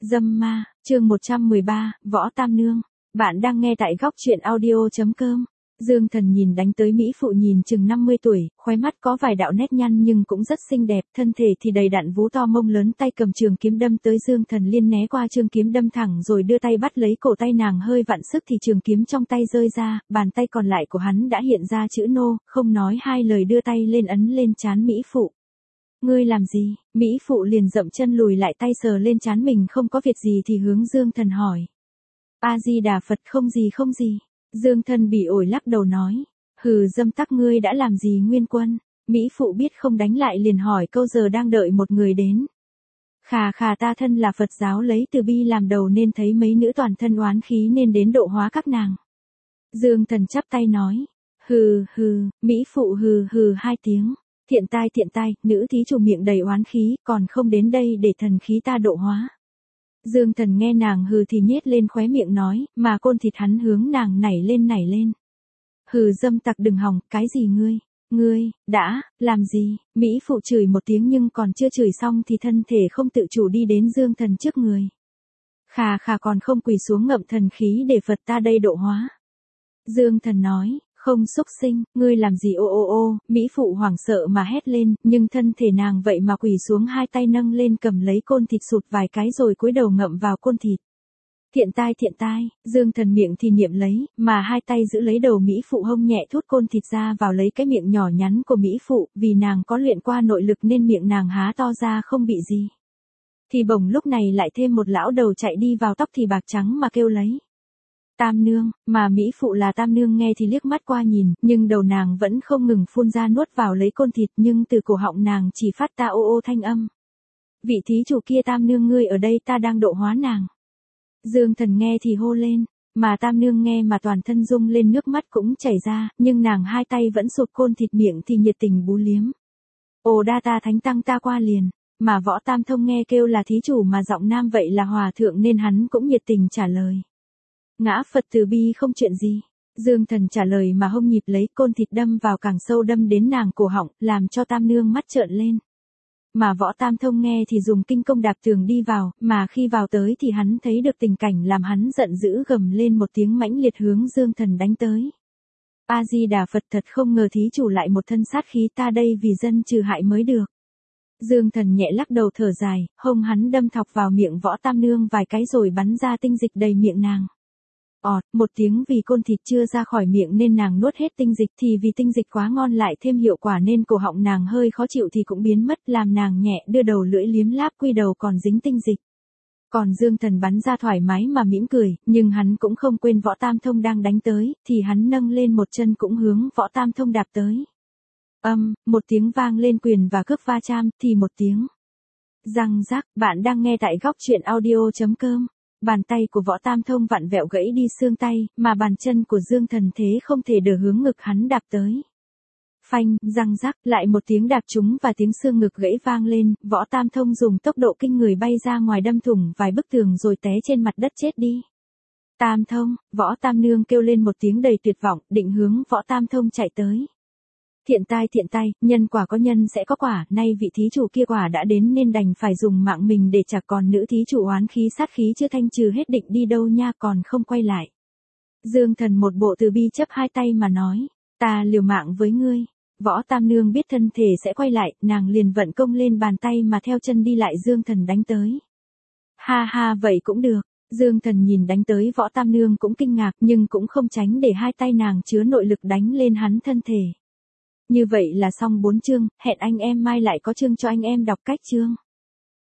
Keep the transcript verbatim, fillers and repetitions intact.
Dâm ma, chương một trăm mười ba, Võ Tam Nương. Bạn đang nghe tại góc truyện audio.com. Dương Thần nhìn đánh tới mỹ phụ nhìn chừng năm mươi tuổi, khóe mắt có vài đạo nét nhăn nhưng cũng rất xinh đẹp, thân thể thì đầy đặn vú to mông lớn, tay cầm trường kiếm đâm tới. Dương Thần liên né qua trường kiếm đâm thẳng rồi đưa tay bắt lấy cổ tay nàng, hơi vặn sức thì trường kiếm trong tay rơi ra, bàn tay còn lại của hắn đã hiện ra chữ nô, không nói hai lời đưa tay lên ấn lên trán mỹ phụ. Ngươi làm gì? Mỹ phụ liền dậm chân lùi lại, tay sờ lên trán mình, không có việc gì thì hướng Dương Thần hỏi. A Di Đà Phật, không gì không gì. Dương Thần bỉ ổi lắc đầu nói. Hừ, dâm tắc, ngươi đã làm gì Nguyên Quân? Mỹ phụ biết không đánh lại liền hỏi câu, giờ đang đợi một người đến. Khà khà, ta thân là Phật giáo lấy từ bi làm đầu nên thấy mấy nữ toàn thân oán khí nên đến độ hóa các nàng. Dương Thần chắp tay nói. Hừ hừ, Mỹ phụ hừ hừ hai tiếng. Thiện tai thiện tai, nữ thí chủ miệng đầy oán khí, còn không đến đây để thần khí ta độ hóa. Dương Thần nghe nàng hừ thì nhếch lên khóe miệng nói, mà côn thịt hắn hướng nàng nảy lên nảy lên. Hừ, dâm tặc đừng hòng, cái gì ngươi, ngươi, đã, làm gì? Mỹ phụ chửi một tiếng nhưng còn chưa chửi xong thì thân thể không tự chủ đi đến Dương Thần trước người. Khà khà, còn không quỳ xuống ngậm thần khí để Phật ta đây độ hóa. Dương Thần nói. Không, xúc sinh, ngươi làm gì ô ô ô, Mỹ phụ hoảng sợ mà hét lên, nhưng thân thể nàng vậy mà quỳ xuống, hai tay nâng lên cầm lấy côn thịt sụt vài cái rồi cúi đầu ngậm vào côn thịt. Thiện tai thiện tai, Dương Thần miệng thì niệm lấy, mà hai tay giữ lấy đầu Mỹ phụ, hông nhẹ thút côn thịt ra vào lấy cái miệng nhỏ nhắn của Mỹ phụ, vì nàng có luyện qua nội lực nên miệng nàng há to ra không bị gì. Thì bỗng lúc này lại thêm một lão đầu chạy đi vào, tóc thì bạc trắng mà kêu lấy. Tam Nương, mà Mỹ phụ là Tam Nương nghe thì liếc mắt qua nhìn, nhưng đầu nàng vẫn không ngừng phun ra nuốt vào lấy côn thịt, nhưng từ cổ họng nàng chỉ phát ta ô ô thanh âm. Vị thí chủ kia, Tam Nương ngươi ở đây, ta đang độ hóa nàng. Dương Thần nghe thì hô lên, mà Tam Nương nghe mà toàn thân rung lên, nước mắt cũng chảy ra, nhưng nàng hai tay vẫn sụt côn thịt, miệng thì nhiệt tình bú liếm. Ồ đa ta thánh tăng, ta qua liền. Mà Võ Tam Thông nghe kêu là thí chủ mà giọng nam vậy là hòa thượng nên hắn cũng nhiệt tình trả lời. Ngã Phật từ bi, không chuyện gì. Dương Thần trả lời mà hông nhịp lấy, côn thịt đâm vào càng sâu, đâm đến nàng cổ họng, làm cho Tam Nương mắt trợn lên. Mà Võ Tam Thông nghe thì dùng kinh công đạp tường đi vào, mà khi vào tới thì hắn thấy được tình cảnh làm hắn giận dữ, gầm lên một tiếng mãnh liệt hướng Dương Thần đánh tới. A Di Đà Phật, thật không ngờ thí chủ lại một thân sát khí, ta đây vì dân trừ hại mới được. Dương Thần nhẹ lắc đầu thở dài, hông hắn đâm thọc vào miệng Võ Tam Nương vài cái rồi bắn ra tinh dịch đầy miệng nàng. Ọt, một tiếng, vì côn thịt chưa ra khỏi miệng nên nàng nuốt hết tinh dịch, thì vì tinh dịch quá ngon lại thêm hiệu quả nên cổ họng nàng hơi khó chịu thì cũng biến mất, làm nàng nhẹ đưa đầu lưỡi liếm láp, quy đầu còn dính tinh dịch. Còn Dương Thần bắn ra thoải mái mà mỉm cười, nhưng hắn cũng không quên Võ Tam Thông đang đánh tới, thì hắn nâng lên một chân cũng hướng Võ Tam Thông đạp tới. Âm, um, một tiếng vang lên, quyền và cước va chạm, thì một tiếng răng rác. Bạn đang nghe tại góc truyện audio.com. Bàn tay của Võ Tam Thông vặn vẹo gãy đi xương tay, mà bàn chân của Dương Thần thế không thể đỡ hướng ngực hắn đạp tới. Phanh, răng rắc, lại một tiếng đạp trúng và tiếng xương ngực gãy vang lên, Võ Tam Thông dùng tốc độ kinh người bay ra ngoài, đâm thủng vài bức tường rồi té trên mặt đất chết đi. Tam Thông, Võ Tam Nương kêu lên một tiếng đầy tuyệt vọng, định hướng Võ Tam Thông chạy tới. Thiện tai thiện tai, nhân quả có nhân sẽ có quả, nay vị thí chủ kia quả đã đến nên đành phải dùng mạng mình để trả, còn nữ thí chủ oán khí sát khí chưa thanh trừ hết định đi đâu nha, còn không quay lại. Dương Thần một bộ từ bi chấp hai tay mà nói, ta liều mạng với ngươi. Võ Tam Nương biết thân thể sẽ quay lại, nàng liền vận công lên bàn tay mà theo chân đi lại Dương Thần đánh tới. Ha ha, vậy cũng được. Dương Thần nhìn đánh tới Võ Tam Nương cũng kinh ngạc, nhưng cũng không tránh để hai tay nàng chứa nội lực đánh lên hắn thân thể. Như vậy là xong bốn chương, hẹn anh em mai lại có chương cho anh em đọc cách chương.